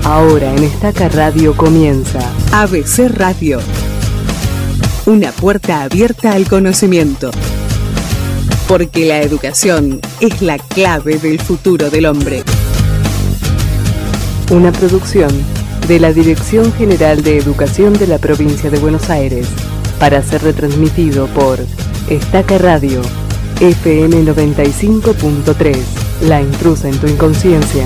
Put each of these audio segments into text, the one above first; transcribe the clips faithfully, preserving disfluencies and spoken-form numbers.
Ahora en Estaca Radio comienza A B C Radio. Una puerta abierta al conocimiento. Porque la educación es la clave del futuro del hombre. Una producción de la Dirección General de Educación de la Provincia de Buenos Aires para ser retransmitido por Estaca Radio, F M noventa y cinco punto tres, La Intrusa en tu Inconsciencia.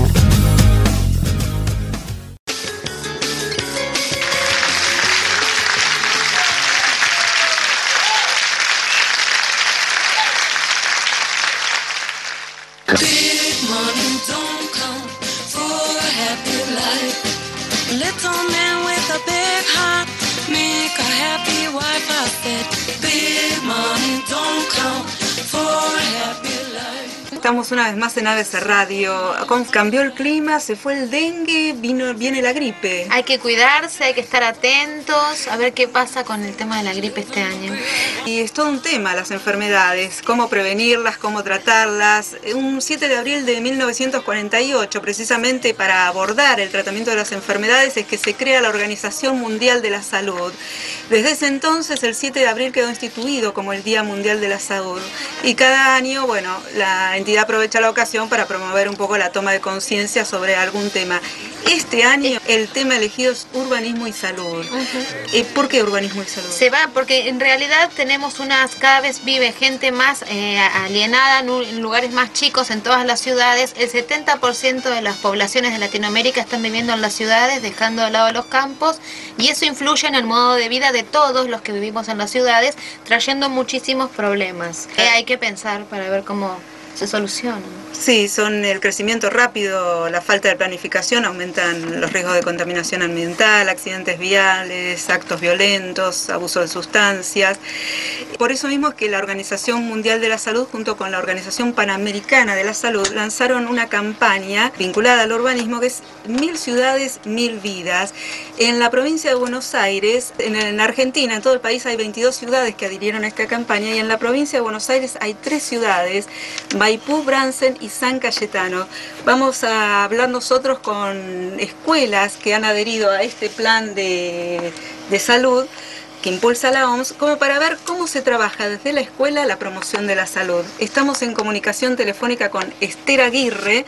Estamos una vez más en A B C Radio. Cambió el clima, se fue el dengue, vino, viene la gripe. Hay que cuidarse, hay que estar atentos, a ver qué pasa con el tema de la gripe este año. Y es todo un tema, las enfermedades, cómo prevenirlas, cómo tratarlas. Un siete de abril de mil novecientos cuarenta y ocho, precisamente para abordar el tratamiento de las enfermedades, es que se crea la Organización Mundial de la Salud. Desde ese entonces, el siete de abril quedó instituido como el Día Mundial de la Salud. Y cada año, bueno, la entidad aprovecha la ocasión para promover un poco la toma de conciencia sobre algún tema. Este año el tema elegido es urbanismo y salud. Uh-huh. eh, ¿Por qué urbanismo y salud? Se va porque en realidad tenemos unas, cada vez vive gente más eh, alienada en, en lugares más chicos en todas las ciudades. El setenta por ciento de las poblaciones de Latinoamérica están viviendo en las ciudades, dejando de lado los campos, y eso influye en el modo de vida de todos los que vivimos en las ciudades, trayendo muchísimos problemas. Eh, hay que pensar para ver cómo se solucionan. Sí, son el crecimiento rápido, la falta de planificación, aumentan los riesgos de contaminación ambiental, accidentes viales, actos violentos, abuso de sustancias. Por eso mismo es que la Organización Mundial de la Salud, junto con la Organización Panamericana de la Salud, lanzaron una campaña vinculada al urbanismo que es Mil Ciudades, Mil Vidas. En la provincia de Buenos Aires, en, en Argentina, en todo el país hay veintidós ciudades que adhirieron a esta campaña, y en la provincia de Buenos Aires hay tres ciudades, Maipú, Bransen y San Cayetano. Vamos a hablar nosotros con escuelas que han adherido a este plan de, de salud que impulsa la O M S, como para ver cómo se trabaja desde la escuela la promoción de la salud. Estamos en comunicación telefónica con Esther Aguirre,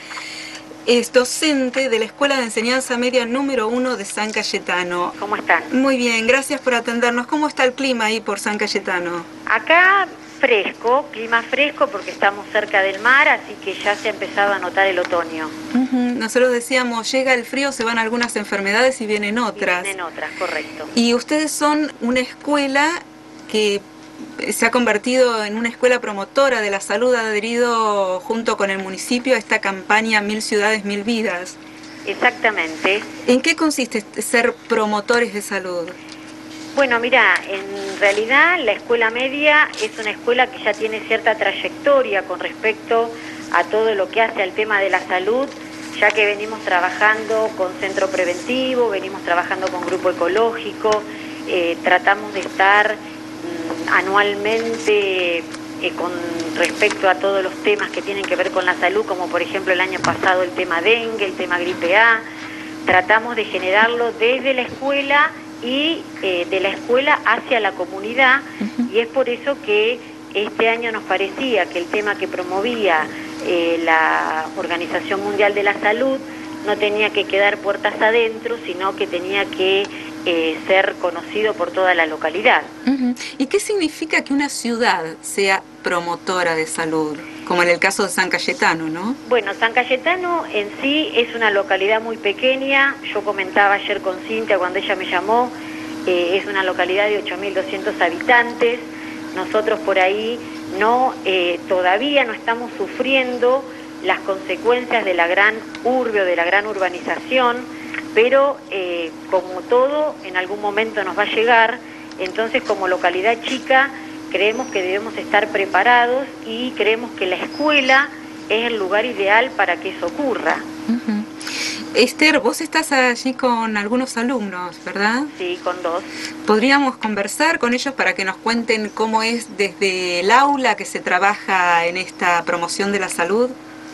es docente de la Escuela de Enseñanza Media número uno de San Cayetano. ¿Cómo están? Muy bien, gracias por atendernos. ¿Cómo está el clima ahí por San Cayetano? Acá fresco, clima fresco porque estamos cerca del mar, así que ya se ha empezado a notar el otoño. Uh-huh. Nosotros decíamos, llega el frío, se van algunas enfermedades y vienen otras. Y vienen otras, correcto. Y ustedes son una escuela que se ha convertido en una escuela promotora de la salud, ha adherido junto con el municipio a esta campaña Mil Ciudades, Mil Vidas. Exactamente. ¿En qué consiste ser promotores de salud? Bueno, mira, en realidad la escuela media es una escuela que ya tiene cierta trayectoria con respecto a todo lo que hace al tema de la salud, ya que venimos trabajando con centro preventivo, venimos trabajando con grupo ecológico, eh, tratamos de estar mmm, anualmente eh, con respecto a todos los temas que tienen que ver con la salud, como por ejemplo el año pasado el tema dengue, el tema gripe A, tratamos de generarlo desde la escuela y eh, de la escuela hacia la comunidad. Uh-huh. Y es por eso que este año nos parecía que el tema que promovía eh, la Organización Mundial de la Salud no tenía que quedar puertas adentro, sino que tenía que eh, ser conocido por toda la localidad. Uh-huh. ¿Y qué significa que una ciudad sea promotora de salud? Como en el caso de San Cayetano, ¿no? Bueno, San Cayetano en sí es una localidad muy pequeña. Yo comentaba ayer con Cintia cuando ella me llamó, eh, es una localidad de ocho mil doscientos habitantes. Nosotros por ahí no eh, todavía no estamos sufriendo las consecuencias de la gran urbe o de la gran urbanización, pero eh, como todo, en algún momento nos va a llegar. Entonces, como localidad chica, creemos que debemos estar preparados y creemos que la escuela es el lugar ideal para que eso ocurra. Uh-huh. Esther, vos estás allí con algunos alumnos, ¿verdad? Sí, con dos. ¿Podríamos conversar con ellos para que nos cuenten cómo es desde el aula que se trabaja en esta promoción de la salud?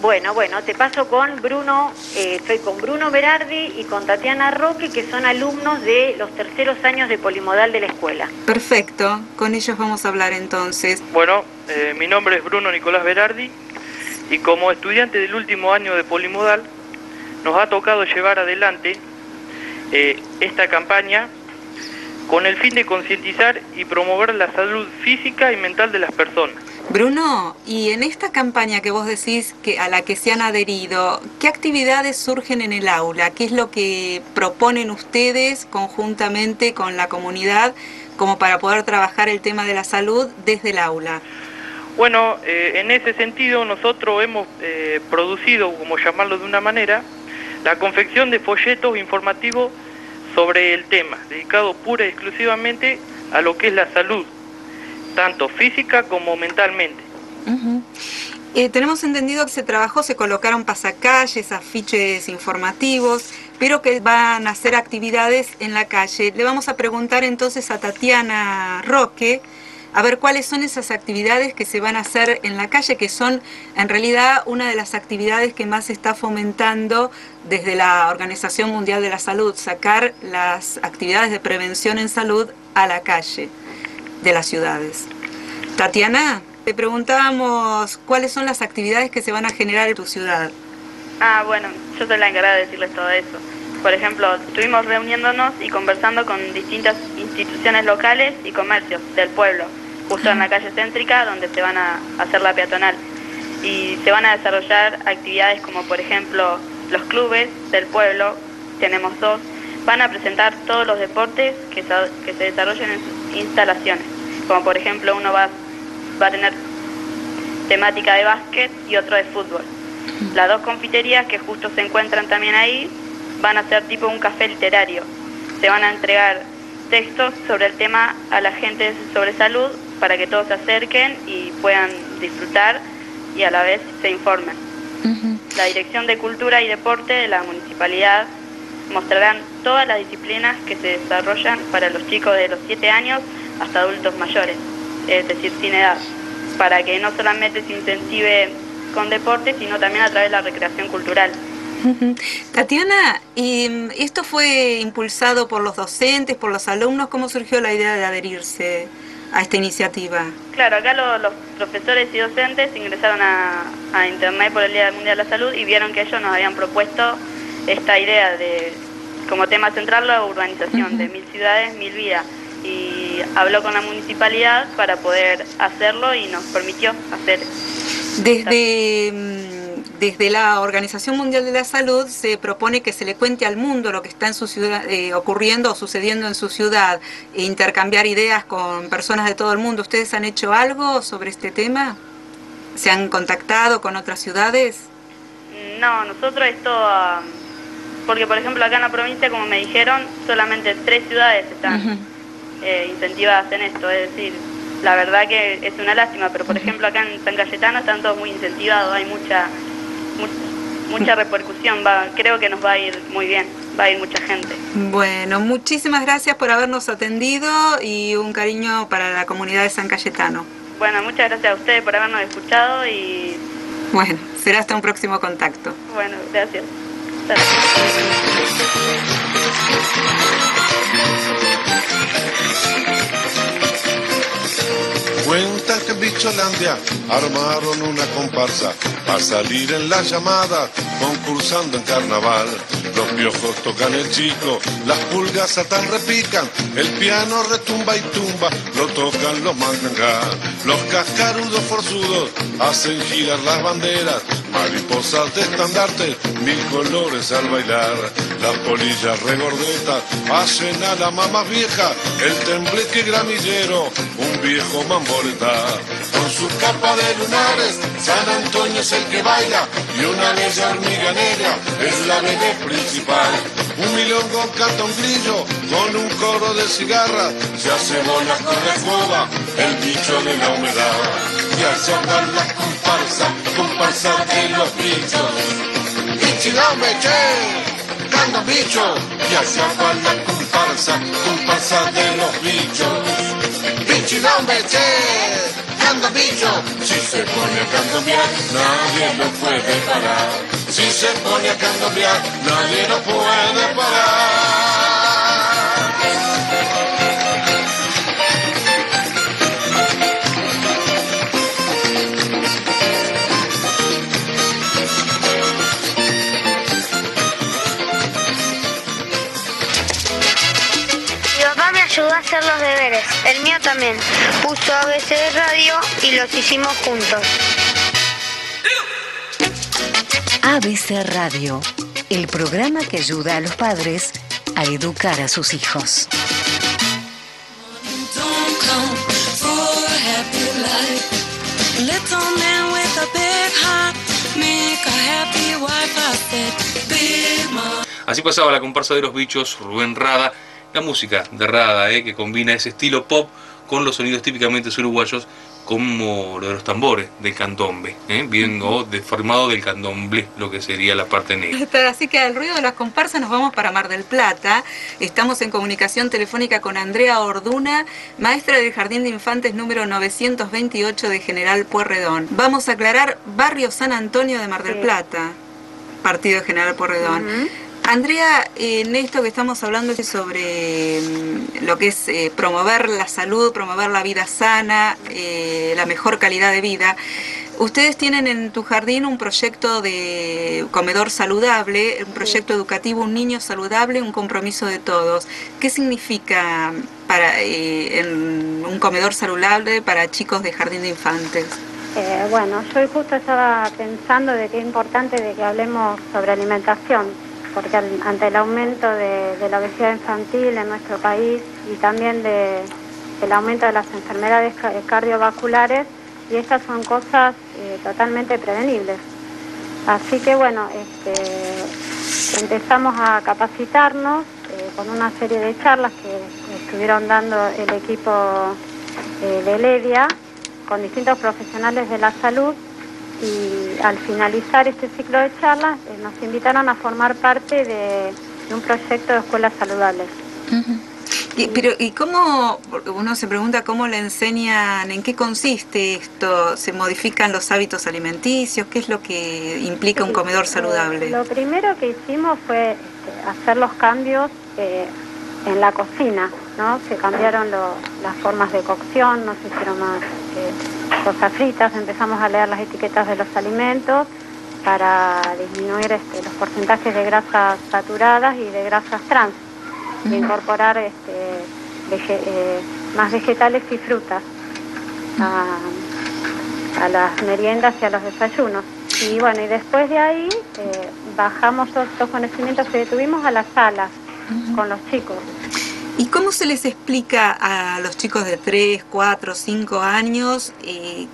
Bueno, bueno, te paso con Bruno, eh, estoy con Bruno Berardi y con Tatiana Roque, que son alumnos de los terceros años de Polimodal de la escuela. Perfecto, con ellos vamos a hablar entonces. Bueno, eh, mi nombre es Bruno Nicolás Berardi y como estudiante del último año de Polimodal nos ha tocado llevar adelante eh, esta campaña con el fin de concientizar y promover la salud física y mental de las personas. Bruno, y en esta campaña que vos decís que a la que se han adherido, ¿qué actividades surgen en el aula? ¿Qué es lo que proponen ustedes conjuntamente con la comunidad como para poder trabajar el tema de la salud desde el aula? Bueno, eh, en ese sentido nosotros hemos eh, producido, como llamarlo de una manera, la confección de folletos informativos sobre el tema, dedicado pura y exclusivamente a lo que es la salud, tanto física como mentalmente. Uh-huh. Eh, tenemos entendido que se trabajó, se colocaron pasacalles, afiches informativos, pero que van a hacer actividades en la calle. Le vamos a preguntar entonces a Tatiana Roque, a ver cuáles son esas actividades que se van a hacer en la calle, que son en realidad una de las actividades que más se está fomentando desde la Organización Mundial de la Salud, sacar las actividades de prevención en salud a la calle de las ciudades. Tatiana, te preguntábamos cuáles son las actividades que se van a generar en tu ciudad. Ah, bueno, yo soy la encargada de decirles todo eso. Por ejemplo, estuvimos reuniéndonos y conversando con distintas instituciones locales y comercios del pueblo, justo en la calle céntrica donde se van a hacer la peatonal. Y se van a desarrollar actividades como, por ejemplo, los clubes del pueblo, tenemos dos, van a presentar todos los deportes que se, que se desarrollen en sus instalaciones. Como por ejemplo uno va, va a tener temática de básquet y otro de fútbol. Las dos confiterías que justo se encuentran también ahí van a ser tipo un café literario. Se van a entregar textos sobre el tema a la gente sobre salud para que todos se acerquen y puedan disfrutar y a la vez se informen. Uh-huh. La Dirección de Cultura y Deporte de la Municipalidad mostrarán todas las disciplinas que se desarrollan para los chicos de los siete años hasta adultos mayores, es decir, sin edad, para que no solamente se incentive con deporte, sino también a través de la recreación cultural. Uh-huh. Tatiana, ¿y esto fue impulsado por los docentes, por los alumnos? ¿Cómo surgió la idea de adherirse a esta iniciativa? Claro, acá lo, los profesores y docentes ingresaron a, a Internet por el Día Mundial de la Salud y vieron que ellos nos habían propuesto esta idea de, como tema central, la urbanización, uh-huh, de mil ciudades, mil vidas. Y habló con la municipalidad para poder hacerlo y nos permitió hacer. Desde, desde la Organización Mundial de la Salud se propone que se le cuente al mundo lo que está en su ciudad, eh, ocurriendo o sucediendo en su ciudad, e intercambiar ideas con personas de todo el mundo. ¿Ustedes han hecho algo sobre este tema? ¿Se han contactado con otras ciudades? No, nosotros esto... Uh, porque por ejemplo acá en la provincia, como me dijeron, solamente tres ciudades están... Uh-huh. Eh, incentivadas en esto, es decir, la verdad que es una lástima, pero por ejemplo acá en San Cayetano están todos muy incentivados, hay mucha mu mucha repercusión, va, creo que nos va a ir muy bien, va a ir mucha gente. Bueno, muchísimas gracias por habernos atendido y un cariño para la comunidad de San Cayetano. Bueno, muchas gracias a ustedes por habernos escuchado y... Bueno, será hasta un próximo contacto. Bueno, gracias. Gracias. Cuentan que en Bicholandia armaron una comparsa para salir en la llamada, concursando en carnaval. Los piojos tocan el chico, las pulgas saltan, repican, el piano retumba y tumba, lo tocan los mangangas. Los cascarudos forzudos hacen girar las banderas, mariposas de estandarte, mil colores al bailar. Las polillas regordetas hacen a la mamá vieja, el tembleque gramillero, un viejo mamboleta. Con su capa de lunares, San Antonio es el que baila, y una bella hormiga negra es la bebé principal. Un milongo canta un grillo con un coro de cigarras, se hace bola con la escoba, el bicho de la humedad. Y al sonar la comparsa, comparsa de los bichos. ¡Bichilame, che! ¡Canta bicho! Y al sonar la comparsa, comparsa de los bichos. ¡Bichilame, che! candombillo. Si se pone a candombear, nadie lo puede parar. Si se pone a candombear, nadie lo puede parar. Ayudó a hacer los deberes, el mío también. Puso A B C de radio y los hicimos juntos. A B C Radio, el programa que ayuda a los padres a educar a sus hijos. Así pasaba la comparsa de los bichos, Rubén Rada. La música de Rada, eh, que combina ese estilo pop con los sonidos típicamente uruguayos, como lo de los tambores del candombe, eh, bien o deformado del candomblé, lo que sería la parte negra. Así que al ruido de las comparsas nos vamos para Mar del Plata. Estamos en comunicación telefónica con Andrea Orduna, maestra del Jardín de Infantes número novecientos veintiocho de General Pueyrredón. Vamos a aclarar barrio San Antonio de Mar del Plata, partido de General Pueyrredón. Uh-huh. Andrea, en esto que estamos hablando es sobre lo que es eh, promover la salud, promover la vida sana, eh, la mejor calidad de vida. Ustedes tienen en tu jardín un proyecto de comedor saludable, un proyecto educativo, un niño saludable, un compromiso de todos. ¿Qué significa para eh, en un comedor saludable para chicos de jardín de infantes? Eh, bueno, yo justo estaba pensando de que es importante de que hablemos sobre alimentación, porque al, ante el aumento de, de la obesidad infantil en nuestro país y también de, del aumento de las enfermedades cardiovasculares, y estas son cosas eh, totalmente prevenibles. Así que bueno, este, empezamos a capacitarnos eh, con una serie de charlas que estuvieron dando el equipo eh, de Ledia con distintos profesionales de la salud. Y al finalizar este ciclo de charlas eh, nos invitaron a formar parte de, de un proyecto de escuelas saludables. Uh-huh. y, pero ¿y cómo, porque uno se pregunta cómo le enseñan, en qué consiste esto? ¿Se modifican los hábitos alimenticios? ¿Qué es lo que implica sí, un comedor saludable? Eh, lo primero que hicimos fue este, hacer los cambios eh, en la cocina, ¿no? Se cambiaron lo, las formas de cocción, no se hicieron más eh, cosas fritas, empezamos a leer las etiquetas de los alimentos para disminuir este, los porcentajes de grasas saturadas y de grasas trans, uh-huh. e incorporar este, vege, eh, más vegetales y frutas a, a las meriendas y a los desayunos. Y bueno, y después de ahí eh, bajamos todos los conocimientos que tuvimos a las salas, uh-huh. con los chicos. ¿Y cómo se les explica a los chicos de tres, cuatro, cinco años eh,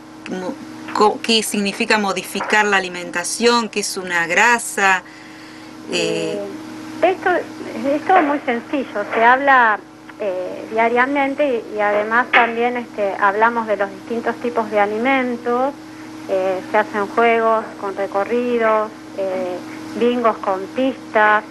qué significa modificar la alimentación, qué es una grasa? Eh... Eh, esto, esto es muy sencillo, se habla eh, diariamente y, y además también este, hablamos de los distintos tipos de alimentos, eh, se hacen juegos con recorridos, eh, bingos con pistas,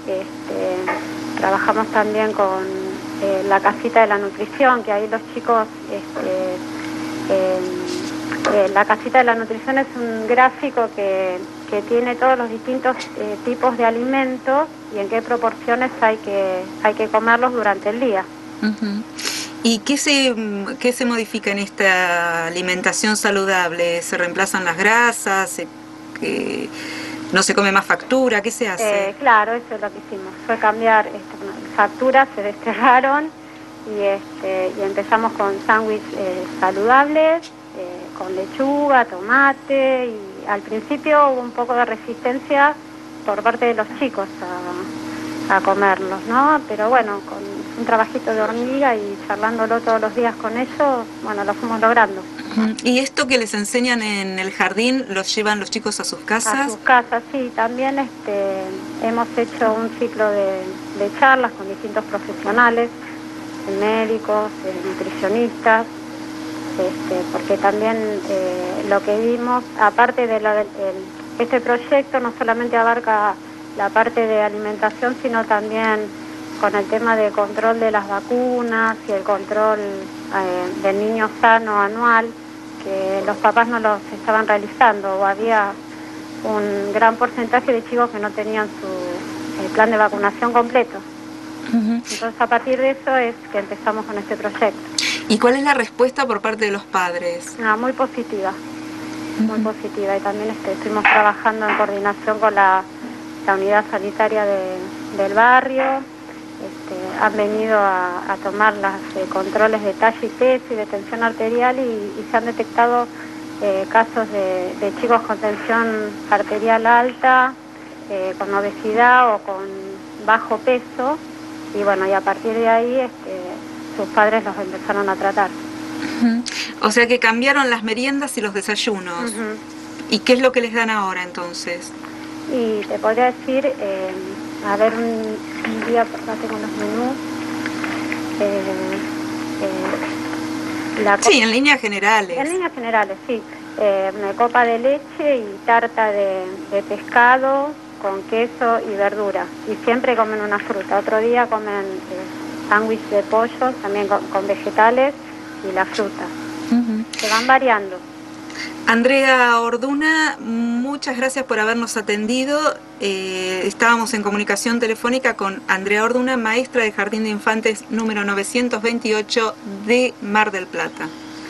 este, trabajamos también con eh, la casita de la nutrición, que ahí los chicos, este, eh, eh, la casita de la nutrición es un gráfico que, que tiene todos los distintos eh, tipos de alimentos y en qué proporciones hay que, hay que comerlos durante el día. Uh-huh. ¿Y qué se, qué se modifica en esta alimentación saludable? ¿Se reemplazan las grasas? ¿Se, que no se come más factura? ¿Qué se hace? Eh, claro, eso es lo que hicimos. Fue cambiar este, facturas, se desterraron y, este, y empezamos con sándwiches eh, saludables, eh, con lechuga, tomate, y al principio hubo un poco de resistencia por parte de los chicos a, a comerlos, ¿no? Pero bueno, con un trabajito de hormiga y charlándolo todos los días con ellos, bueno, lo fuimos logrando. ¿Y esto que les enseñan en el jardín, los llevan los chicos a sus casas? A sus casas, sí. También este, hemos hecho un ciclo de, de charlas con distintos profesionales, médicos, nutricionistas, este, porque también eh, lo que vimos, aparte de la, el, este proyecto no solamente abarca la parte de alimentación, sino también con el tema de control de las vacunas y el control eh, del niño sano anual, que los papás no los estaban realizando, o había un gran porcentaje de chicos que no tenían su eh, plan de vacunación completo. Uh-huh. Entonces, a partir de eso es que empezamos con este proyecto. ¿Y cuál es la respuesta por parte de los padres? Ah, muy positiva, uh-huh. muy positiva. Y también este, estuvimos trabajando en coordinación con la, la unidad sanitaria de, del barrio. Este, han venido a, a tomar los eh, controles de talla y peso y de tensión arterial y, y se han detectado eh, casos de, de chicos con tensión arterial alta, eh, con obesidad o con bajo peso, y bueno, y a partir de ahí este, sus padres los empezaron a tratar. Uh-huh. O sea que cambiaron las meriendas y los desayunos. Uh-huh. ¿Y qué es lo que les dan ahora entonces? Y te podría decir, eh, a ver, un, un día, acá tengo los menús. Eh, eh, la sí, en líneas generales. En líneas generales, sí. Eh, una copa de leche y tarta de, de pescado con queso y verdura. Y siempre comen una fruta. Otro día comen eh, sándwich de pollo, también con, con vegetales y la fruta. Uh-huh. Se van variando. Andrea Orduna, muchas gracias por habernos atendido. Eh, estábamos en comunicación telefónica con Andrea Orduna, maestra de Jardín de Infantes número novecientos veintiocho de Mar del Plata.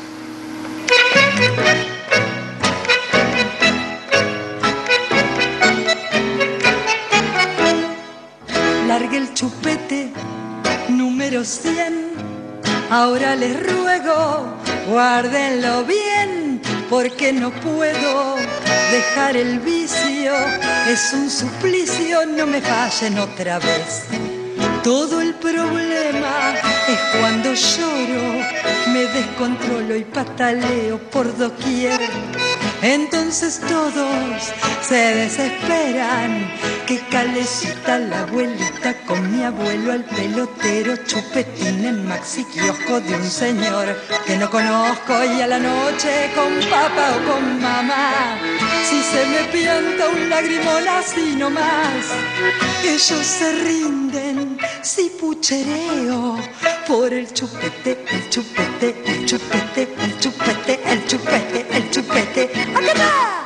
Largue el chupete número cien, ahora les ruego, guárdenlo bien, porque no puedo dejar el vicio, es un suplicio, no me fallen otra vez. Todo el problema es cuando lloro, me descontrolo y pataleo por doquier. Entonces todos se desesperan, que calecita la abuelita con mi abuelo al pelotero, chupetín en maxi kiosco de un señor que no conozco, y a la noche con papá o con mamá, si se me pianta un lagrimón así nomás, ellos se rinden si puchereo por el chupete, el chupete, el chupete, el chupete, el chupete, el chupete. ¡Acá está!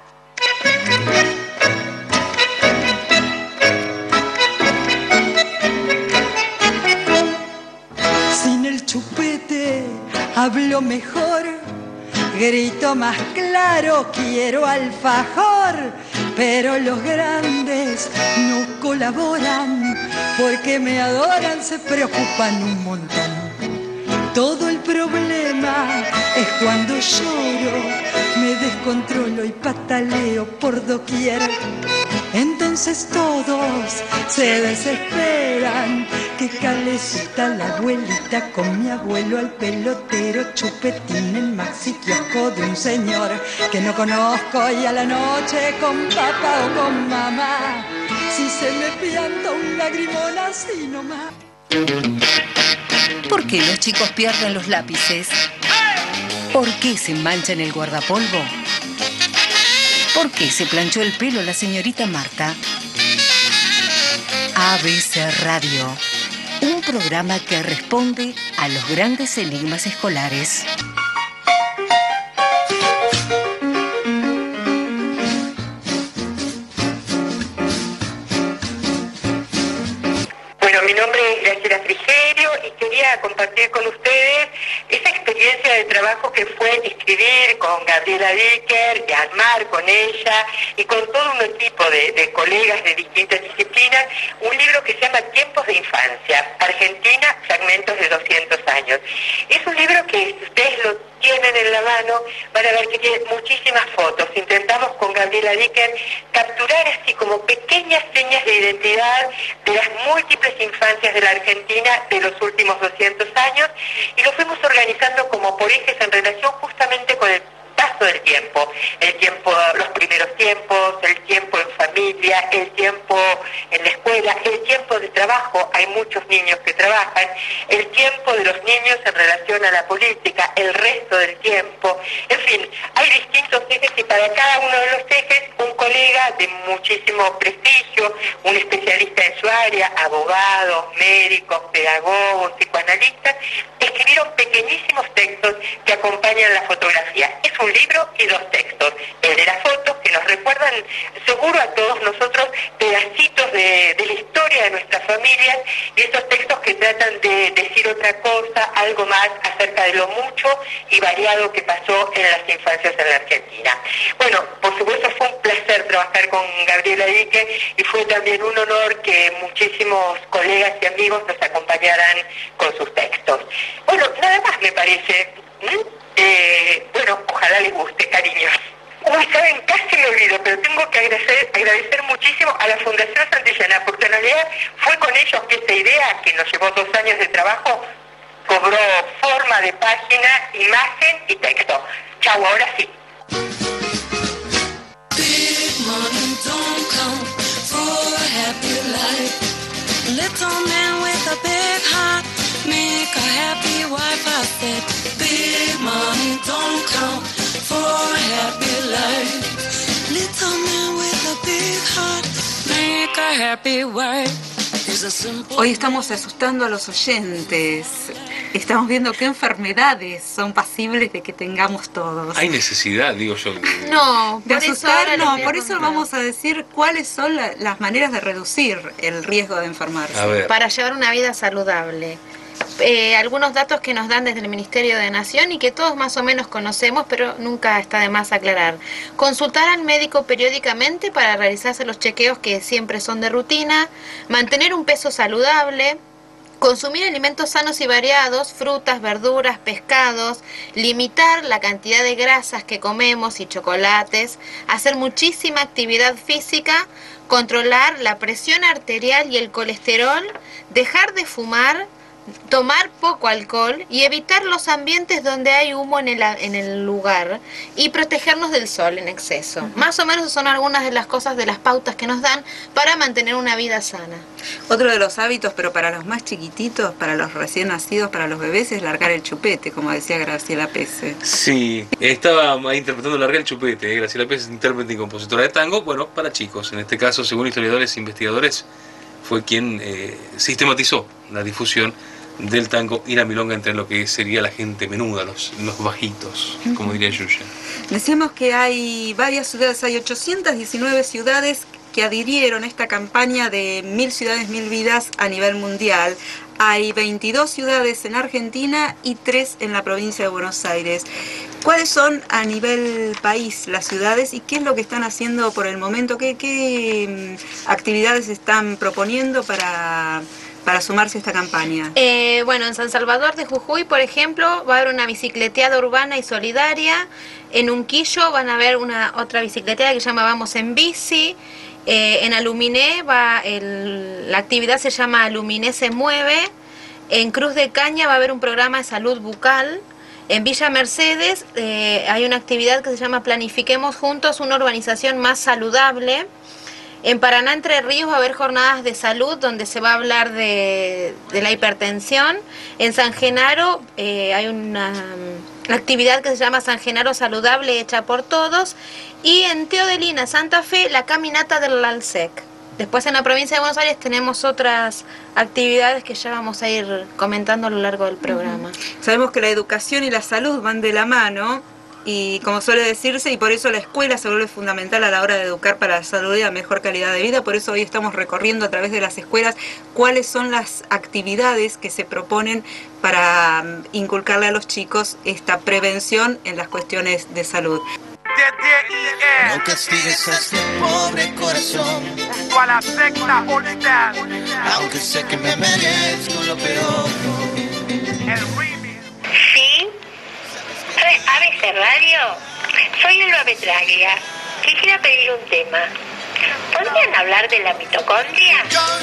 Sin el chupete hablo mejor, grito más claro, quiero alfajor, pero los grandes no colaboran, porque me adoran, se preocupan un montón. Todo el problema es cuando lloro, me descontrolo y pataleo por doquier. Entonces todos se desesperan, que calecita la abuelita con mi abuelo al pelotero, chupetín en maxi kiosco de un señor que no conozco, y a la noche con papá o con mamá, si se me pianta un lagrimón así nomás. ¿Por qué los chicos pierden los lápices? ¿Por qué se mancha en el guardapolvo? ¿Por qué se planchó el pelo la señorita Marta? A B C Radio, un programa que responde a los grandes enigmas escolares. Bueno, mi nombre es Graciela Frigerio y quería compartir con ustedes esa experiencia de trabajo que fue escribir con Gabriela Dicker y armar con ella y con todo un equipo de, de colegas de distintas disciplinas un libro que se llama Tiempos de Infancia, Argentina, fragmentos de doscientos años. Es un libro que, si ustedes lo tienen en la mano, van a ver que tiene muchísimas fotos. Intentamos con Gabriela Dicker capturar así como pequeñas señas de identidad de las múltiples infancias de la Argentina de los últimos doscientos años, y lo fuimos organizando como por ejes en relación justamente con el paso del tiempo, el tiempo, los primeros tiempos, el tiempo en familia, el tiempo en la escuela, el tiempo de trabajo, hay muchos niños que trabajan, el tiempo de los niños en relación a la política, el resto del tiempo, en fin, hay distintos ejes y para cada uno de los ejes un colega de muchísimo prestigio, un especialista en su área, abogados, médicos, pedagogos, psicoanalistas, escribieron pequeñísimos textos que acompañan la fotografía. Es un libro y dos textos. El de las fotos, que nos recuerdan seguro a todos nosotros pedacitos de, de la historia de nuestras familias, y esos textos que tratan de decir otra cosa, algo más acerca de lo mucho y variado que pasó en las infancias en la Argentina. Bueno, por supuesto fue un placer trabajar con Gabriela Dique y fue también un honor que muchísimos colegas y amigos nos acompañaran con sus textos. Bueno, nada más me parece. ¿Mm? Eh, bueno, ojalá les guste, cariños. Uy, saben, casi me olvido, pero tengo que agradecer, agradecer muchísimo a la Fundación Santillana, porque en realidad fue con ellos que esta idea, que nos llevó dos años de trabajo, cobró forma de página, imagen y texto. Chau, ahora sí. Big money don't come for a happy life. Little man with a big heart, make a happy wife. I said, big money don't come for a happy life. Little man with a big heart, make a happy wife. Hoy estamos asustando a los oyentes. Estamos viendo qué enfermedades son pasibles de que tengamos todos. Hay necesidad, digo yo. No, de asustar, no. Por eso contar. vamos a decir cuáles son la, las maneras de reducir el riesgo de enfermarse. A ver. Para llevar una vida saludable. Eh, algunos datos que nos dan desde el Ministerio de Nación y que todos más o menos conocemos, pero nunca está de más aclarar. Consultar al médico periódicamente para realizarse los chequeos que siempre son de rutina, mantener un peso saludable, consumir alimentos sanos y variados, frutas, verduras, pescados, limitar la cantidad de grasas que comemos y chocolates, hacer muchísima actividad física, controlar la presión arterial y el colesterol, dejar de fumar, tomar poco alcohol y evitar los ambientes donde hay humo en el, en el lugar y protegernos del sol en exceso. Uh-huh. Más o menos son algunas de las cosas, de las pautas que nos dan para mantener una vida sana. Otro de los hábitos, pero para los más chiquititos, para los recién nacidos, para los bebés, es largar el chupete, como decía Graciela Pese. Sí, estaba ahí interpretando Largar el chupete. ¿eh? Graciela Pese es intérprete y compositora de tango, bueno, para chicos. En este caso, según historiadores e investigadores, fue quien eh, sistematizó la difusión del tango y la milonga entre lo que sería la gente menuda, los, los bajitos, uh-huh. como diría Yuya. Decíamos que hay varias ciudades, hay ochocientas diecinueve ciudades que adhirieron a esta campaña de Mil Ciudades, Mil Vidas a nivel mundial. Hay veintidós ciudades en Argentina y tres en la provincia de Buenos Aires. ¿Cuáles son a nivel país las ciudades y qué es lo que están haciendo por el momento? ¿Qué, qué actividades están proponiendo para... para sumarse a esta campaña? Eh, bueno, en San Salvador de Jujuy, por ejemplo, va a haber una bicicleteada urbana y solidaria. En Unquillo van a haber una otra bicicleteada que se llama Vamos en Bici. Eh, en Aluminé va el, la actividad se llama Aluminé se mueve. En Cruz de Caña va a haber un programa de salud bucal. En Villa Mercedes eh, hay una actividad que se llama Planifiquemos Juntos, una urbanización más saludable. En Paraná, Entre Ríos, va a haber jornadas de salud donde se va a hablar de, de la hipertensión. En San Genaro eh, hay una um, actividad que se llama San Genaro Saludable, hecha por todos. Y en Teodelina, Santa Fe, la caminata del Lalsec. Después en la provincia de Buenos Aires tenemos otras actividades que ya vamos a ir comentando a lo largo del programa. Uh-huh. Sabemos que la educación y la salud van de la mano. Y como suele decirse, y por eso la escuela se vuelve fundamental a la hora de educar para la salud y la mejor calidad de vida. Por eso hoy estamos recorriendo a través de las escuelas cuáles son las actividades que se proponen para inculcarle a los chicos esta prevención en las cuestiones de salud. No castigues a este pobre corazón, aunque sé que me merezco lo peor. Sí. A B C Radio, soy Elba Petraglia. Quisiera pedir un tema. ¿Podrían hablar de la mitocondria?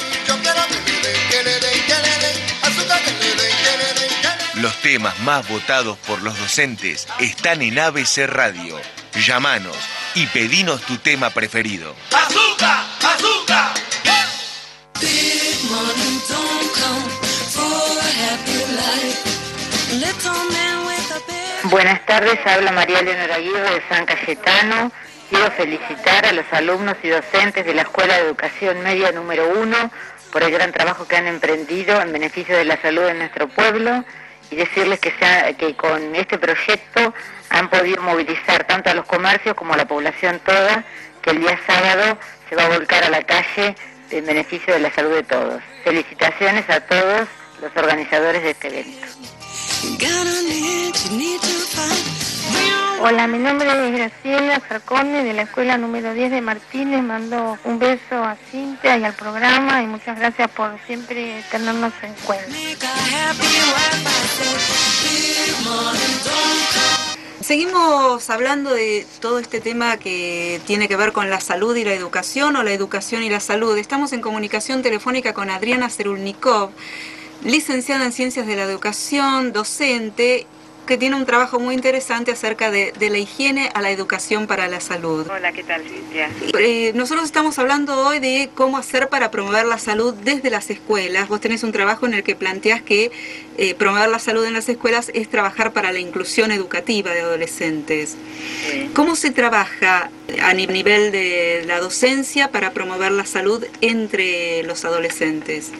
Los temas más votados por los docentes están en A B C Radio. Llámanos y pedinos tu tema preferido. ¡Azúcar! ¡Azúcar! Big money don't come for a happy life. Little man with a big... Buenas tardes, habla María Leonora Aguirre de San Cayetano. Quiero felicitar a los alumnos y docentes de la Escuela de Educación Media número uno por el gran trabajo que han emprendido en beneficio de la salud de nuestro pueblo y decirles que, sea, que con este proyecto han podido movilizar tanto a los comercios como a la población toda, que el día sábado se va a volcar a la calle en beneficio de la salud de todos. Felicitaciones a todos los organizadores de este evento. Hola, mi nombre es Graciela Sarcone de la escuela número diez de Martínez. Mando un beso a Cintia y al programa y muchas gracias por siempre tenernos en cuenta. Seguimos hablando de todo este tema que tiene que ver con la salud y la educación, o la educación y la salud. Estamos en comunicación telefónica con Adriana Cerulnikov, licenciada en Ciencias de la Educación, docente, que tiene un trabajo muy interesante acerca de, de la higiene a la educación para la salud. Hola, ¿qué tal, Cintia? Eh, nosotros estamos hablando hoy de cómo hacer para promover la salud desde las escuelas. Vos tenés un trabajo en el que planteás que eh, promover la salud en las escuelas es trabajar para la inclusión educativa de adolescentes. Sí. ¿Cómo se trabaja a nivel de la docencia para promover la salud entre los adolescentes?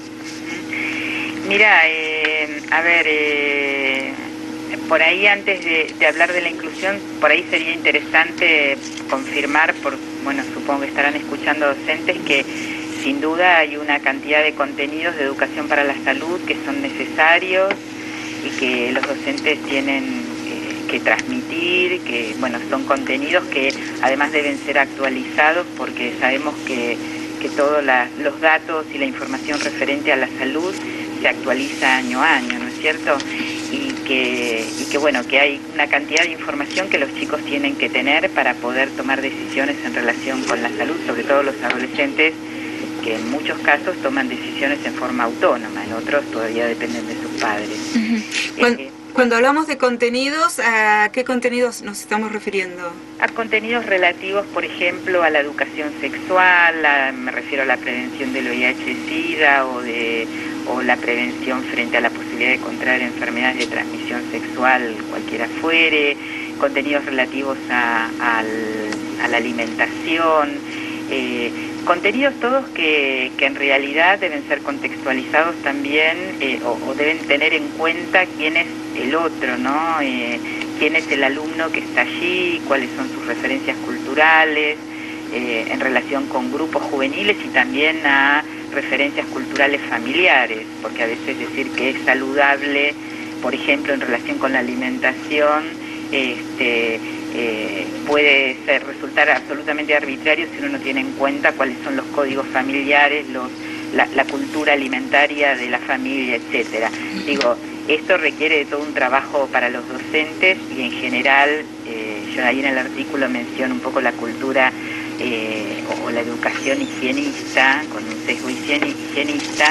Mira, eh, a ver... Eh... Por ahí, antes de, de hablar de la inclusión, por ahí sería interesante confirmar, por, bueno, supongo que estarán escuchando docentes, que sin duda hay una cantidad de contenidos de educación para la salud que son necesarios y que los docentes tienen eh, que transmitir, que bueno, son contenidos que además deben ser actualizados porque sabemos que, que todos los datos y la información referente a la salud se actualiza año a año, ¿no es cierto? Y que, y que bueno, que hay una cantidad de información que los chicos tienen que tener para poder tomar decisiones en relación con la salud, sobre todo los adolescentes, que en muchos casos toman decisiones en forma autónoma, en otros todavía dependen de sus padres. Uh-huh. Cuando, eh, cuando hablamos de contenidos, ¿a qué contenidos nos estamos refiriendo? A contenidos relativos, por ejemplo, a la educación sexual, a, me refiero a la prevención del V I H SIDA o de... o la prevención frente a la posibilidad de contraer enfermedades de transmisión sexual, cualquiera fuere, contenidos relativos a, a, a la alimentación, eh, contenidos todos que, que en realidad deben ser contextualizados también eh, o, o deben tener en cuenta quién es el otro, ¿no? Eh, quién es el alumno que está allí, cuáles son sus referencias culturales, eh, en relación con grupos juveniles y también a referencias culturales familiares, porque a veces decir que es saludable, por ejemplo, en relación con la alimentación, este, eh, puede ser, resultar absolutamente arbitrario si uno no tiene en cuenta cuáles son los códigos familiares, los, la, la cultura alimentaria de la familia, etcétera. Digo, esto requiere de todo un trabajo para los docentes y en general, eh, yo ahí en el artículo menciono un poco la cultura Eh, o, o la educación higienista, con un sesgo higienista,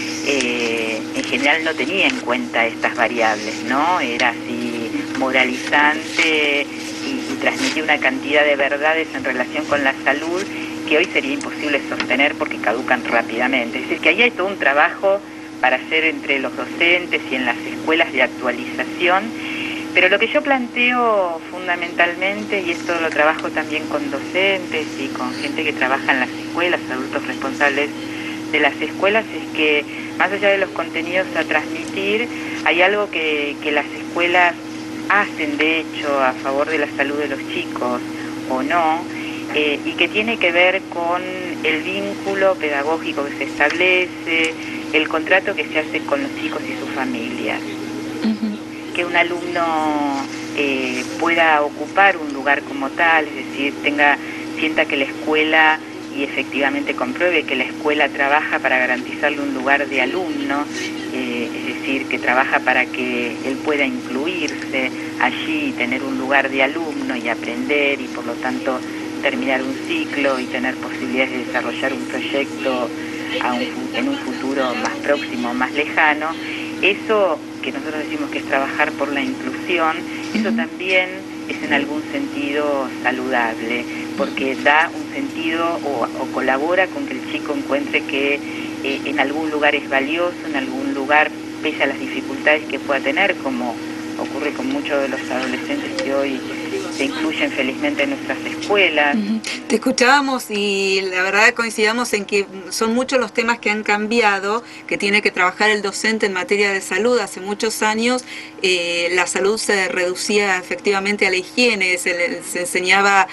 eh, en general no tenía en cuenta estas variables, ¿no? Era así moralizante y, y transmitía una cantidad de verdades en relación con la salud que hoy sería imposible sostener porque caducan rápidamente. Es decir, que ahí hay todo un trabajo para hacer entre los docentes y en las escuelas de actualización. Pero lo que yo planteo fundamentalmente, y esto lo trabajo también con docentes y con gente que trabaja en las escuelas, adultos responsables de las escuelas, es que más allá de los contenidos a transmitir, hay algo que, que las escuelas hacen de hecho a favor de la salud de los chicos o no, eh, y que tiene que ver con el vínculo pedagógico que se establece, el contrato que se hace con los chicos y sus familias. Uh-huh. Que un alumno eh, pueda ocupar un lugar como tal, es decir, tenga, sienta que la escuela, y efectivamente compruebe que la escuela trabaja para garantizarle un lugar de alumno, eh, es decir, que trabaja para que él pueda incluirse allí, tener un lugar de alumno y aprender y por lo tanto terminar un ciclo y tener posibilidades de desarrollar un proyecto a un, en un futuro más próximo, más lejano. Eso que nosotros decimos que es trabajar por la inclusión, eso también es en algún sentido saludable, porque da un sentido o, o colabora con que el chico encuentre que eh, en algún lugar es valioso, en algún lugar, pese a las dificultades que pueda tener, como ocurre con muchos de los adolescentes que hoy se incluyen felizmente en nuestras escuelas. Uh-huh. Te escuchábamos y la verdad coincidamos en que son muchos los temas que han cambiado, que tiene que trabajar el docente en materia de salud. Hace muchos años eh, la salud se reducía efectivamente a la higiene, se, se enseñaba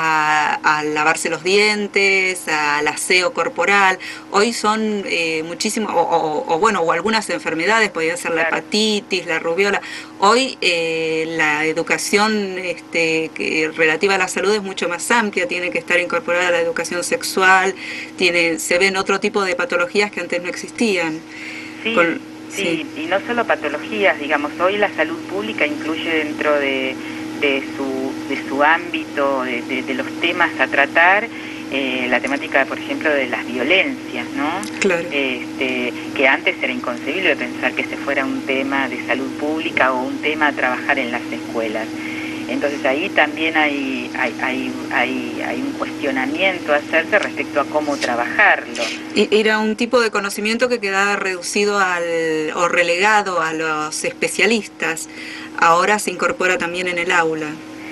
a, a lavarse los dientes, al aseo corporal. Hoy son eh, muchísimos, o, o, o bueno, o algunas enfermedades, podría ser la hepatitis, la rubiola. Hoy eh, la educación este, que relativa a la salud es mucho más amplia, tiene que estar incorporada a la educación sexual, tiene, se ven otro tipo de patologías que antes no existían. Sí, Con, sí, sí, y no solo patologías, digamos, hoy la salud pública incluye dentro de, de, su, de su ámbito, de, de, de los temas a tratar, Eh, la temática, por ejemplo, de las violencias, ¿no? Claro. Este, que antes era inconcebible pensar que este fuera un tema de salud pública o un tema a trabajar en las escuelas. Entonces ahí también hay, hay, hay, hay, hay un cuestionamiento a hacerse respecto a cómo trabajarlo. Era un tipo de conocimiento que quedaba reducido al, o relegado a los especialistas. Ahora se incorpora también en el aula.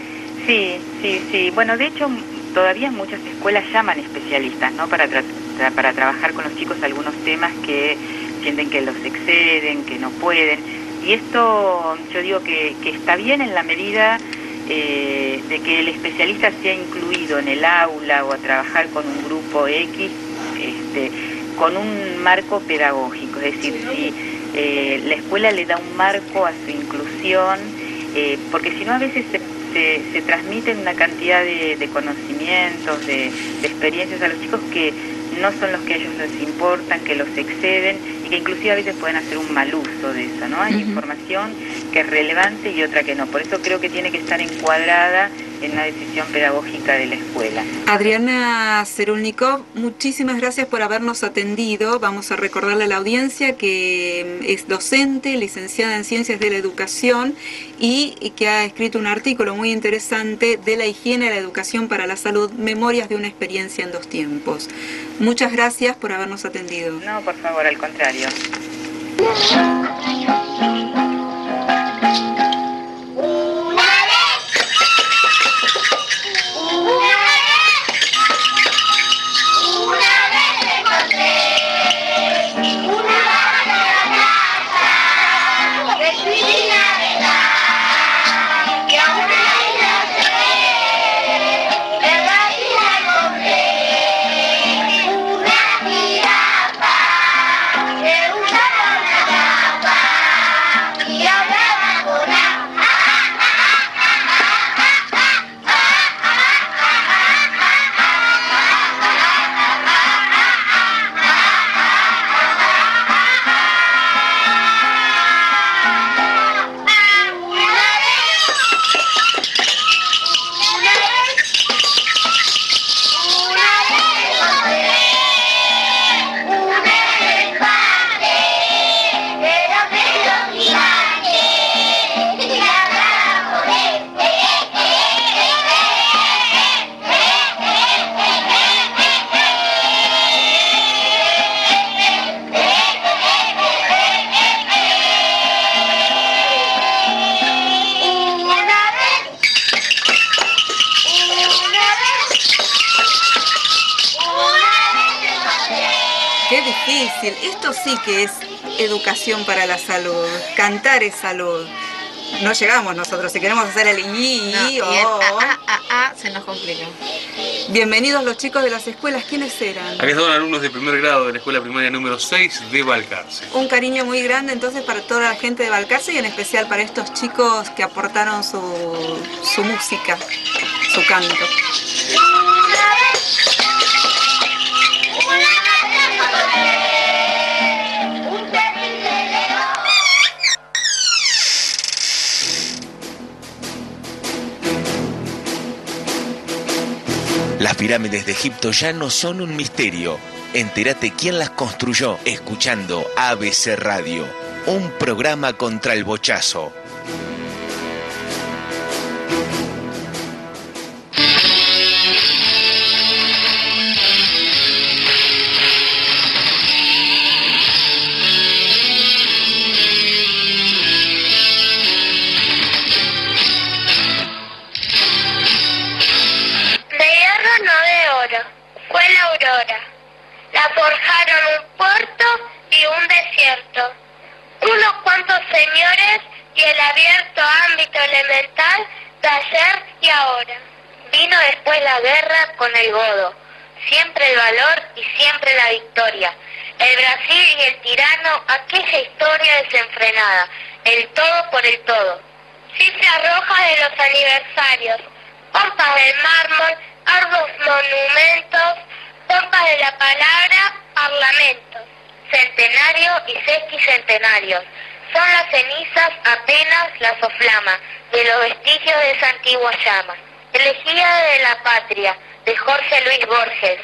Sí, sí, sí. Bueno, de hecho, todavía muchas escuelas llaman especialistas, ¿no? Para, tra para trabajar con los chicos algunos temas que sienten que los exceden, que no pueden. Y esto yo digo que, que está bien en la medida eh, de que el especialista sea incluido en el aula o a trabajar con un grupo X, este, con un marco pedagógico. Es decir, si eh, la escuela le da un marco a su inclusión, eh, porque si no a veces se Se, se transmiten una cantidad de, de conocimientos, de, de experiencias a los chicos que no son los que a ellos les importan, que los exceden y que inclusive a veces pueden hacer un mal uso de eso, ¿no? Hay uh-huh. información que es relevante y otra que no. Por eso creo que tiene que estar encuadrada en una decisión pedagógica de la escuela. Adriana Cerulnikov, muchísimas gracias por habernos atendido. Vamos a recordarle a la audiencia que es docente, licenciada en Ciencias de la Educación y que ha escrito un artículo muy interesante de la higiene a la educación para la salud, memorias de una experiencia en dos tiempos. Muchas gracias por habernos atendido. No, por favor, al contrario. Qué difícil. Esto sí que es educación para la salud. Cantar es salud. No llegamos nosotros. Si queremos hacer el i, no, y o... el a, a, a, a se nos complica. Bienvenidos los chicos de las escuelas. ¿Quiénes eran? Aquí son alumnos de primer grado de la escuela primaria número seis de Balcarce. Un cariño muy grande entonces para toda la gente de Balcarce y en especial para estos chicos que aportaron su, su música, su canto. Las pirámides de Egipto ya no son un misterio. Entérate quién las construyó escuchando A B C Radio, un programa contra el bochazo. superiores y el abierto ámbito elemental de ayer y ahora. Vino después la guerra con el godo, siempre el valor y siempre la victoria. El Brasil y el tirano, aquella historia desenfrenada, el todo por el todo. Cifras rojas de los aniversarios, pompas del mármol, arduos monumentos, pompas de la palabra, parlamentos, centenario y sesquicentenarios. Son las cenizas apenas la soflama de los vestigios de esa antigua llama. Elegía de la patria, de Jorge Luis Borges.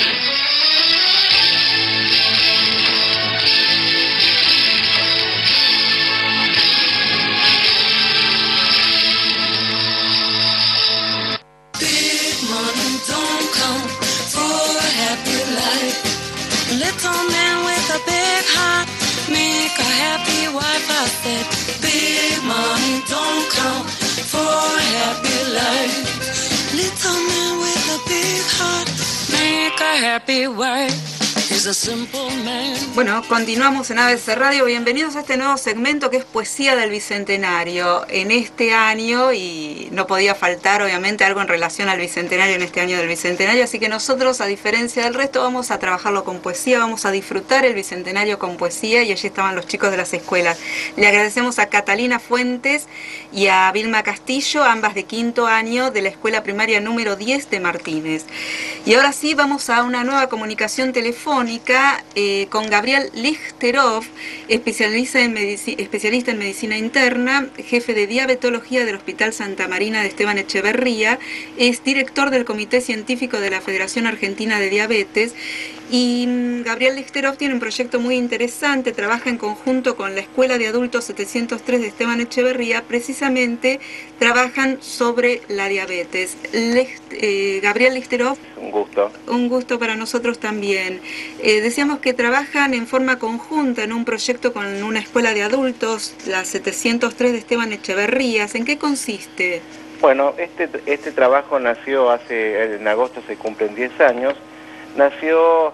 Big money don't come for a happy life. Little man with a big heart, make a happy wife. I said, big money don't come for a happy life. Little man with a big heart, make a happy wife. He's a simple man. Bueno, continuamos en A B C Radio. Bienvenidos a este nuevo segmento que es Poesía del Bicentenario. En este año, y no podía faltar obviamente algo en relación al Bicentenario en este año del Bicentenario, así que nosotros, a diferencia del resto, vamos a trabajarlo con poesía, vamos a disfrutar el Bicentenario con poesía, y allí estaban los chicos de las escuelas. Le agradecemos a Catalina Fuentes y a Vilma Castillo, ambas de quinto año de la escuela primaria número diez de Martínez. Y ahora sí, vamos a una nueva comunicación telefónica eh, con Gabriel Lichterhoff, especialista en, medici especialista en medicina interna, jefe de diabetología del Hospital Santa Marina de Esteban Echeverría, es director del Comité Científico de la Federación Argentina de Diabetes. Y Gabriel Lichterhoff tiene un proyecto muy interesante, trabaja en conjunto con la Escuela de Adultos setecientos tres de Esteban Echeverría, precisamente trabajan sobre la diabetes. Licht, eh, Gabriel Lichterhoff. Un gusto. Un gusto para nosotros también. Eh, decíamos que trabajan en forma conjunta en un proyecto con una escuela de adultos, la setecientos tres de Esteban Echeverría. ¿En qué consiste? Bueno, este, este trabajo nació hace, en agosto se cumplen diez años, nació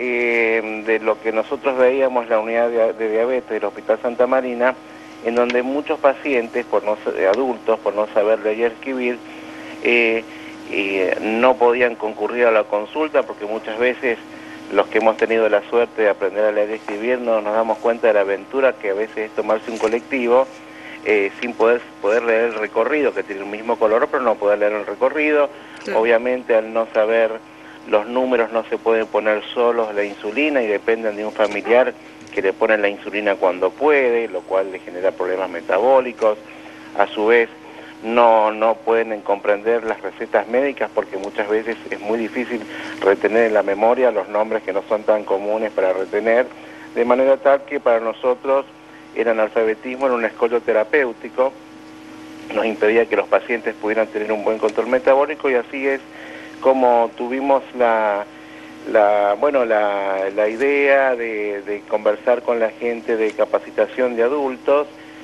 eh, de lo que nosotros veíamos la unidad de, de diabetes del Hospital Santa Marina, en donde muchos pacientes, por no ser, adultos, por no saber leer y escribir, eh, eh, no podían concurrir a la consulta, porque muchas veces los que hemos tenido la suerte de aprender a leer y escribir no nos damos cuenta de la aventura que a veces es tomarse un colectivo eh, sin poder, poder leer el recorrido, que tiene el mismo color, pero no poder leer el recorrido. Sí. Obviamente, al no saber los números, no se pueden poner solos la insulina y dependen de un familiar que le ponen la insulina cuando puede, lo cual le genera problemas metabólicos. A su vez, no, no pueden comprender las recetas médicas, porque muchas veces es muy difícil retener en la memoria los nombres que no son tan comunes para retener, de manera tal que para nosotros el analfabetismo era un escollo terapéutico, nos impedía que los pacientes pudieran tener un buen control metabólico, y así es como tuvimos la, la bueno la, la idea de, de conversar con la gente de capacitación de adultos,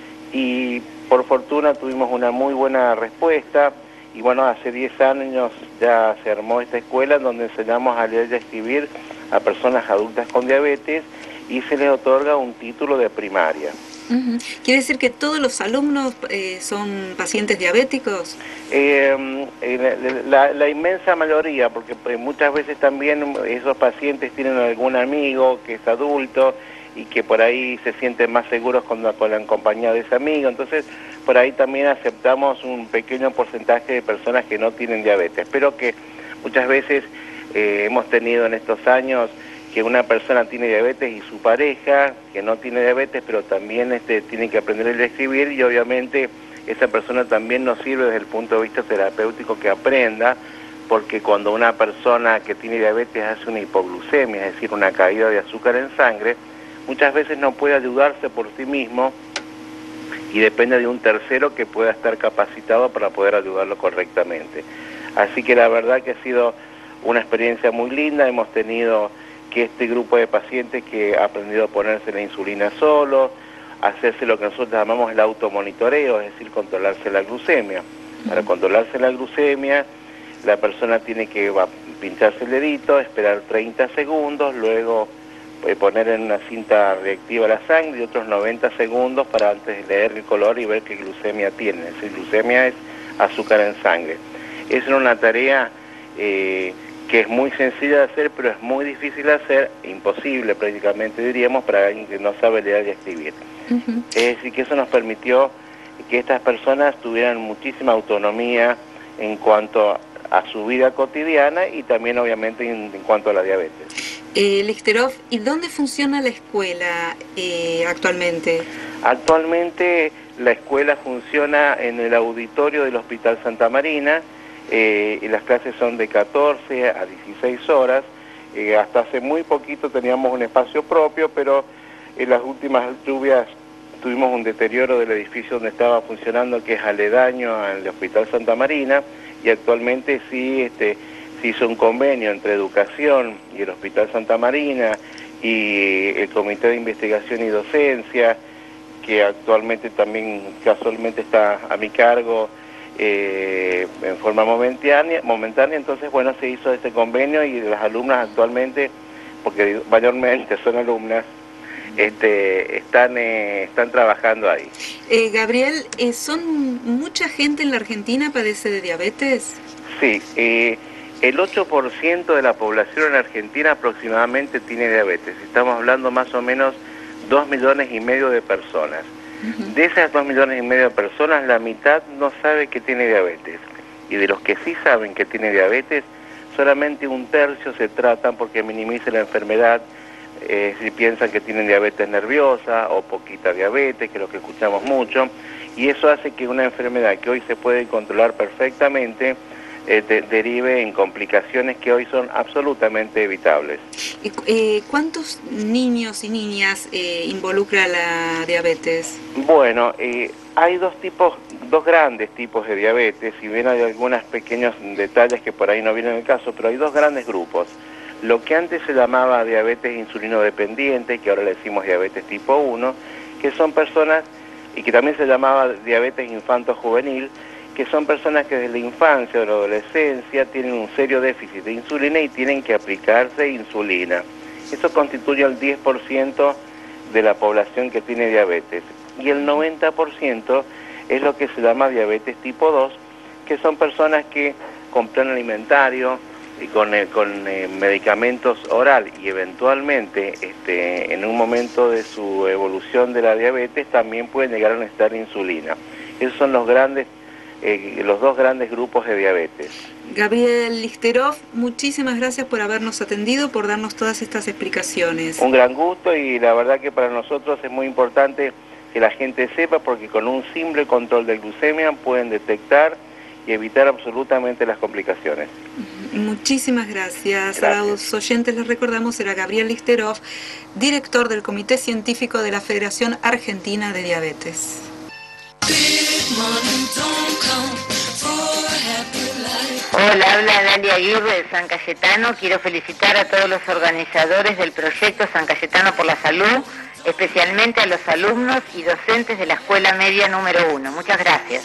y por fortuna tuvimos una muy buena respuesta. Y bueno, hace diez años ya se armó esta escuela donde enseñamos a leer y a escribir a personas adultas con diabetes, y se les otorga un título de primaria. Uh-huh. ¿Quiere decir que todos los alumnos eh, son pacientes diabéticos? Eh, la, la inmensa mayoría, porque muchas veces también esos pacientes tienen algún amigo que es adulto y que por ahí se sienten más seguros con la, con la compañía de ese amigo. Entonces, por ahí también aceptamos un pequeño porcentaje de personas que no tienen diabetes, pero que muchas veces eh, hemos tenido en estos años que una persona tiene diabetes y su pareja, que no tiene diabetes, pero también este, tiene que aprender a leer y escribir, y obviamente esa persona también nos sirve desde el punto de vista terapéutico que aprenda, porque cuando una persona que tiene diabetes hace una hipoglucemia, es decir, una caída de azúcar en sangre, muchas veces no puede ayudarse por sí mismo y depende de un tercero que pueda estar capacitado para poder ayudarlo correctamente. Así que la verdad que ha sido una experiencia muy linda. Hemos tenido que este grupo de pacientes que ha aprendido a ponerse la insulina solo, hacerse lo que nosotros llamamos el automonitoreo, es decir, controlarse la glucemia. Para controlarse la glucemia, la persona tiene que va, pincharse el dedito, esperar treinta segundos, luego eh, poner en una cinta reactiva la sangre y otros noventa segundos para antes de leer el color y ver qué glucemia tiene. Es decir, glucemia es azúcar en sangre. Es una tarea eh, que es muy sencilla de hacer, pero es muy difícil de hacer, imposible prácticamente diríamos, para alguien que no sabe leer y escribir. Uh-huh. Es decir, que eso nos permitió que estas personas tuvieran muchísima autonomía en cuanto a, a su vida cotidiana y también obviamente en, en cuanto a la diabetes. Eh, Lichterhoff, ¿y dónde funciona la escuela eh, actualmente? Actualmente la escuela funciona en el auditorio del Hospital Santa Marina, eh, y las clases son de catorce a dieciséis horas. Eh, hasta hace muy poquito teníamos un espacio propio, pero en las últimas lluvias tuvimos un deterioro del edificio donde estaba funcionando, que es aledaño al Hospital Santa Marina, y actualmente sí este, se hizo un convenio entre Educación y el Hospital Santa Marina y el Comité de Investigación y Docencia, que actualmente también casualmente está a mi cargo eh, en forma momentánea, momentánea. Entonces, bueno, se hizo este convenio y las alumnas actualmente, porque mayormente son alumnas, Este, están, eh, están trabajando ahí. Eh, Gabriel, eh, ¿son mucha gente en la Argentina padece de diabetes? Sí, eh, el ocho por ciento de la población en Argentina aproximadamente tiene diabetes. Estamos hablando más o menos dos millones y medio de personas. Uh-huh. De esas dos millones y medio de personas, la mitad no sabe que tiene diabetes. Y de los que sí saben que tiene diabetes, solamente un tercio se tratan porque minimiza la enfermedad. Eh, si piensan que tienen diabetes nerviosa o poquita diabetes, que es lo que escuchamos mucho, y eso hace que una enfermedad que hoy se puede controlar perfectamente eh, de, derive en complicaciones que hoy son absolutamente evitables. Eh, ¿Cuántos niños y niñas eh, involucra la diabetes? Bueno, eh, hay dos tipos, dos grandes tipos de diabetes, si bien hay algunos pequeños detalles que por ahí no vienen al caso, pero hay dos grandes grupos. Lo que antes se llamaba diabetes insulinodependiente, que ahora le decimos diabetes tipo uno, que son personas, y que también se llamaba diabetes infanto-juvenil, que son personas que desde la infancia o la adolescencia tienen un serio déficit de insulina y tienen que aplicarse insulina. Eso constituye el diez por ciento de la población que tiene diabetes. Y el noventa por ciento es lo que se llama diabetes tipo dos, que son personas que con plan alimentario y con, eh, con eh, medicamentos oral y eventualmente este, en un momento de su evolución de la diabetes también pueden llegar a necesitar insulina. Esos son los grandes, eh, los dos grandes grupos de diabetes. Gabriel Lichterhoff, muchísimas gracias por habernos atendido, por darnos todas estas explicaciones. Un gran gusto, y la verdad que para nosotros es muy importante que la gente sepa, porque con un simple control de glucemia pueden detectar y evitar absolutamente las complicaciones. Muchísimas gracias. Gracias. A los oyentes les recordamos, era Gabriel Lichterhoff, director del Comité Científico de la Federación Argentina de Diabetes. Hola, habla Dalia Aguirre de San Cayetano. Quiero felicitar a todos los organizadores del proyecto San Cayetano por la Salud, especialmente a los alumnos y docentes de la Escuela Media número uno. Muchas gracias.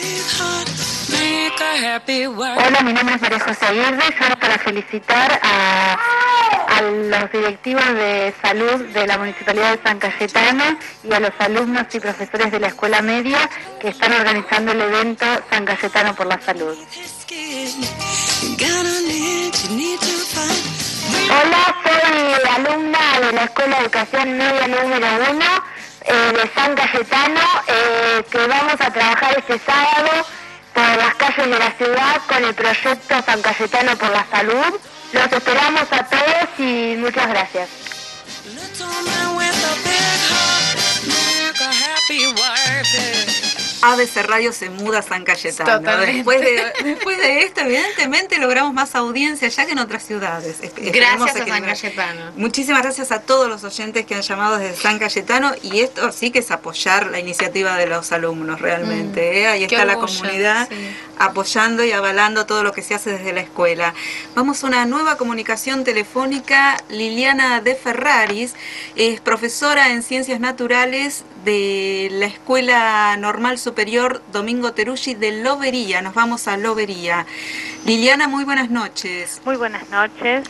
Hola, mi nombre es María José Aguirre. Solo para felicitar a, a los directivos de salud de la Municipalidad de San Cayetano y a los alumnos y profesores de la Escuela Media que están organizando el evento San Cayetano por la Salud. Hola, soy alumna de la Escuela de Educación Media número uno eh, de San Cayetano, eh, que vamos a trabajar este sábado por las calles de la ciudad con el proyecto San Cayetano por la Salud. Los esperamos a todos y muchas gracias. A B C Radio se muda a San Cayetano. Totalmente. Después de, después de esto, evidentemente, logramos más audiencia ya que en otras ciudades. Gracias a San Cayetano. Muchísimas gracias a todos los oyentes que han llamado desde San Cayetano, y esto sí que es apoyar la iniciativa de los alumnos realmente. Mm, ¿eh? Ahí está la comunidad, sí, apoyando y avalando todo lo que se hace desde la escuela. Vamos a una nueva comunicación telefónica. Liliana De Ferraris es profesora en Ciencias Naturales de la Escuela Normal Superior Domingo Teruggi de Lobería. Nos vamos a Lobería. Liliana, muy buenas noches. Muy buenas noches.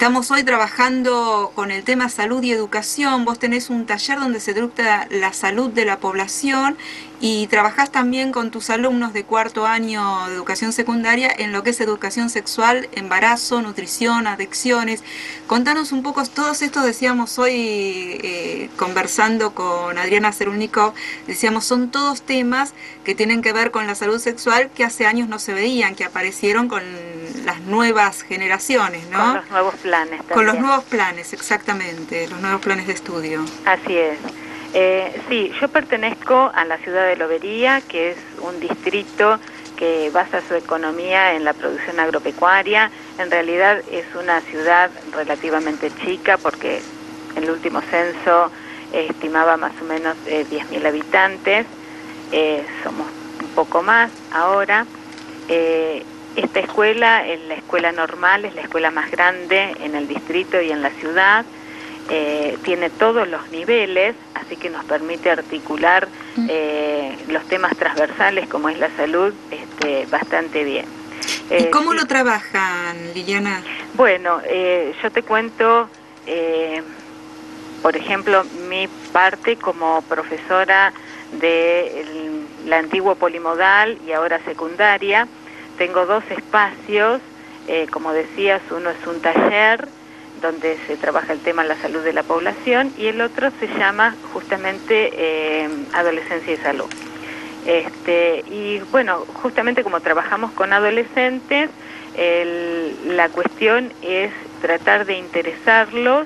Estamos hoy trabajando con el tema salud y educación. Vos tenés un taller donde se trata la salud de la población y trabajás también con tus alumnos de cuarto año de educación secundaria en lo que es educación sexual, embarazo, nutrición, adicciones. Contanos un poco, todos estos decíamos hoy, eh, conversando con Adriana Cerulnikov, decíamos son todos temas que tienen que ver con la salud sexual que hace años no se veían, que aparecieron con las nuevas generaciones, ¿no? Con los nuevos planes también. Con los nuevos planes, exactamente, los nuevos planes de estudio. Así es. Eh, sí, yo pertenezco a la ciudad de Lobería, que es un distrito que basa su economía en la producción agropecuaria. En realidad es una ciudad relativamente chica porque en el último censo eh, estimaba más o menos eh, diez mil habitantes. Eh, somos un poco más ahora. Eh, esta escuela, es la escuela normal, es la escuela más grande en el distrito y en la ciudad. Eh, tiene todos los niveles, así que nos permite articular eh, los temas transversales como es la salud este, bastante bien. ¿Y eh, cómo sí. lo trabajan, Liliana? Bueno, eh, yo te cuento, eh, por ejemplo, mi parte como profesora de el, la antigua polimodal y ahora secundaria. Tengo dos espacios, eh, como decías, uno es un taller donde se trabaja el tema de la salud de la población y el otro se llama justamente eh, Adolescencia y Salud. Este, y bueno, justamente como trabajamos con adolescentes, el, la cuestión es tratar de interesarlos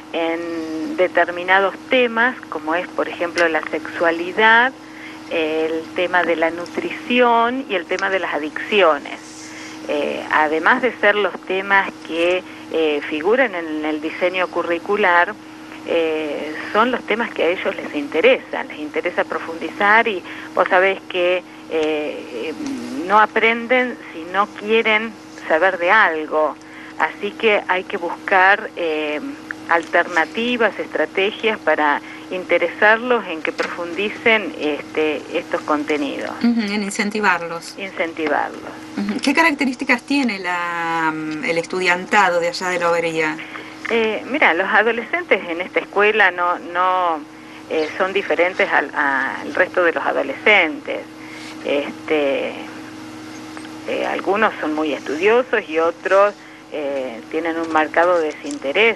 en determinados temas, como es por ejemplo la sexualidad, el tema de la nutrición y el tema de las adicciones. Eh, además de ser los temas que eh, figuran en el diseño curricular, eh, son los temas que a ellos les interesan, les interesa profundizar y vos sabés que eh, no aprenden si no quieren saber de algo, así que hay que buscar eh, alternativas, estrategias para interesarlos en que profundicen este, estos contenidos. Uh-huh, en incentivarlos. Incentivarlos. Uh-huh. ¿Qué características tiene la, el estudiantado de allá de Lobería? Eh, mira, los adolescentes en esta escuela no, no eh, son diferentes al, al resto de los adolescentes. Este, eh, algunos son muy estudiosos y otros eh, tienen un marcado desinterés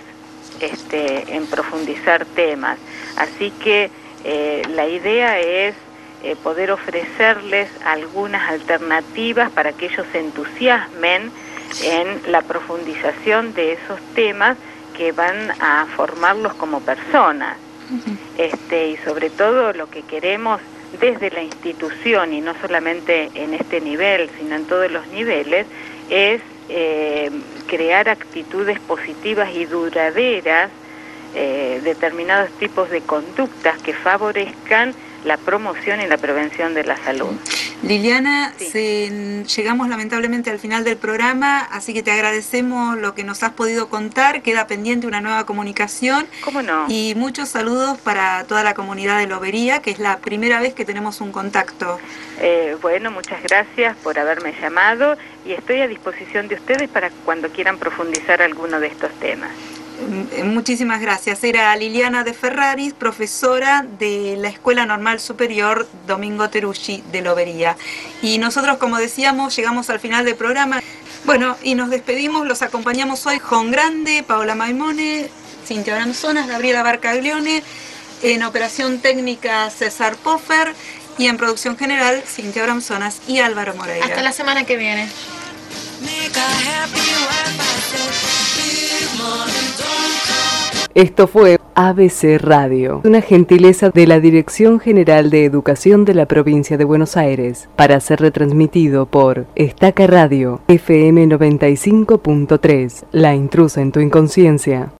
este, en profundizar temas. Así que eh, la idea es eh, poder ofrecerles algunas alternativas para que ellos se entusiasmen en la profundización de esos temas que van a formarlos como personas. Uh-huh. Este, y sobre todo lo que queremos desde la institución, y no solamente en este nivel, sino en todos los niveles, es eh, crear actitudes positivas y duraderas, eh, determinados tipos de conductas que favorezcan la promoción y la prevención de la salud. Liliana, sí. se, llegamos lamentablemente al final del programa, así que te agradecemos lo que nos has podido contar. Queda pendiente una nueva comunicación. ¿Cómo no? Y muchos saludos para toda la comunidad de Lobería, que es la primera vez que tenemos un contacto. Eh, bueno, muchas gracias por haberme llamado y estoy a disposición de ustedes para cuando quieran profundizar alguno de estos temas. Muchísimas gracias. Era Liliana de Ferraris, profesora de la Escuela Normal Superior Domingo Teruggi de Lobería. Y nosotros, como decíamos, llegamos al final del programa. Bueno, y nos despedimos, los acompañamos hoy Jon Grande, Paola Maimone, Cintia Branzonas, Gabriela Barcaglione, en operación técnica César Poffer y en producción general Cintia Branzonas y Álvaro Moreira. Hasta la semana que viene. Esto fue A B C Radio, una gentileza de la Dirección General de Educación de la Provincia de Buenos Aires, para ser retransmitido por Estaca Radio, F M noventa y cinco punto tres, La Intrusa en tu Inconsciencia.